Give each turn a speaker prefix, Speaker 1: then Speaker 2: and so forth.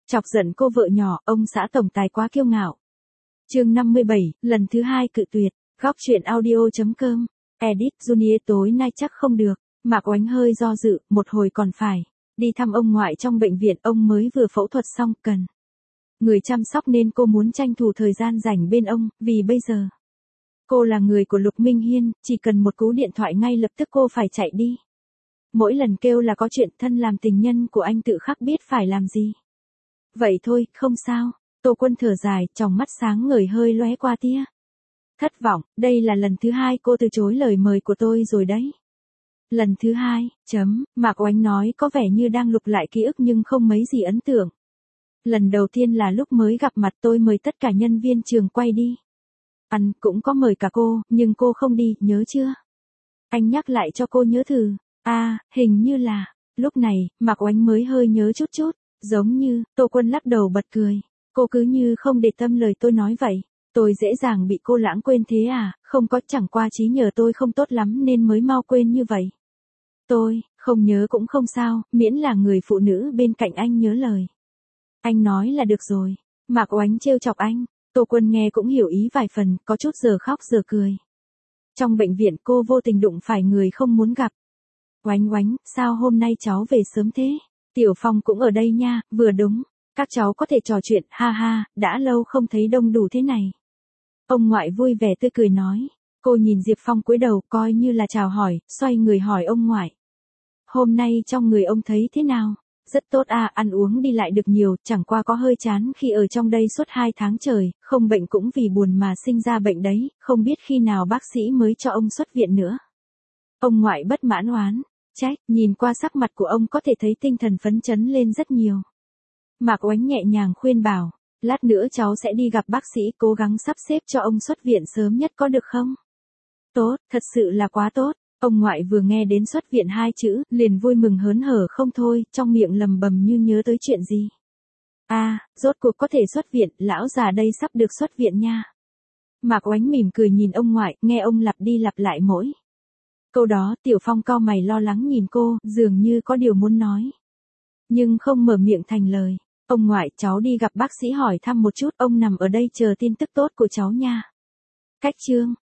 Speaker 1: Chọc giận cô vợ nhỏ, ông xã tổng tài quá kiêu ngạo. Chương 57, lần thứ 2 cự tuyệt. Góc truyện audio.com. Edit Junior tối nay chắc không được. Mạc Oánh hơi do dự, một hồi còn phải đi thăm ông ngoại trong bệnh viện, ông mới vừa phẫu thuật xong, cần người chăm sóc nên cô muốn tranh thủ thời gian rảnh bên ông, vì bây giờ cô là người của Lục Minh Hiên, chỉ cần một cú điện thoại ngay lập tức cô phải chạy đi. Mỗi lần kêu là có chuyện, thân làm tình nhân của anh tự khắc biết phải làm gì. Vậy thôi, không sao. Tô Quân thở dài, tròng mắt sáng ngời hơi lóe qua tia thất vọng, đây là lần thứ 2 cô từ chối lời mời của tôi rồi đấy. Lần thứ 2, Mạc Oánh nói có vẻ như đang lục lại ký ức nhưng không mấy gì ấn tượng. Lần đầu tiên là lúc mới gặp mặt, tôi mời tất cả nhân viên trường quay đi ăn, cũng có mời cả cô, nhưng cô không đi, nhớ chưa? Anh nhắc lại cho cô nhớ thử. Hình như là, lúc này, Mạc Oánh mới hơi nhớ chút, giống như, Tô Quân lắc đầu bật cười. Cô cứ như không để tâm lời tôi nói vậy. Tôi dễ dàng bị cô lãng quên thế à? Không có, chẳng qua trí nhớ tôi không tốt lắm nên mới mau quên như vậy. Tôi, không nhớ cũng không sao, miễn là người phụ nữ bên cạnh anh nhớ lời anh nói là được rồi. Mạc Oánh trêu chọc anh. Tô Quân nghe cũng hiểu ý vài phần, có chút giờ khóc giờ cười. Trong bệnh viện cô vô tình đụng phải người không muốn gặp. Oánh, sao hôm nay cháu về sớm thế? Tiểu Phong cũng ở đây nha, vừa đúng. Các cháu có thể trò chuyện, ha ha, đã lâu không thấy đông đủ thế này. Ông ngoại vui vẻ tươi cười nói. Cô nhìn Diệp Phong cúi đầu coi như là chào hỏi, xoay người hỏi ông ngoại. Hôm nay trong người ông thấy thế nào? Rất tốt à, ăn uống đi lại được nhiều, chẳng qua có hơi chán khi ở trong đây suốt 2 tháng trời, không bệnh cũng vì buồn mà sinh ra bệnh đấy, không biết khi nào bác sĩ mới cho ông xuất viện nữa. Ông ngoại bất mãn oán, trách, nhìn qua sắc mặt của ông có thể thấy tinh thần phấn chấn lên rất nhiều. Mạc Oánh nhẹ nhàng khuyên bảo, lát nữa cháu sẽ đi gặp bác sĩ, cố gắng sắp xếp cho ông xuất viện sớm nhất có được không? Tốt, thật sự là quá tốt. Ông ngoại vừa nghe đến xuất viện 2 chữ, liền vui mừng hớn hở không thôi, trong miệng lầm bầm như nhớ tới chuyện gì. Rốt cuộc có thể xuất viện, lão già đây sắp được xuất viện nha. Mạc Oánh mỉm cười nhìn ông ngoại, nghe ông lặp đi lặp lại mỗi câu đó. Tiểu Phong cau mày lo lắng nhìn cô, dường như có điều muốn nói, nhưng không mở miệng thành lời. Ông ngoại, cháu đi gặp bác sĩ hỏi thăm một chút, ông nằm ở đây chờ tin tức tốt của cháu nha. Cách chương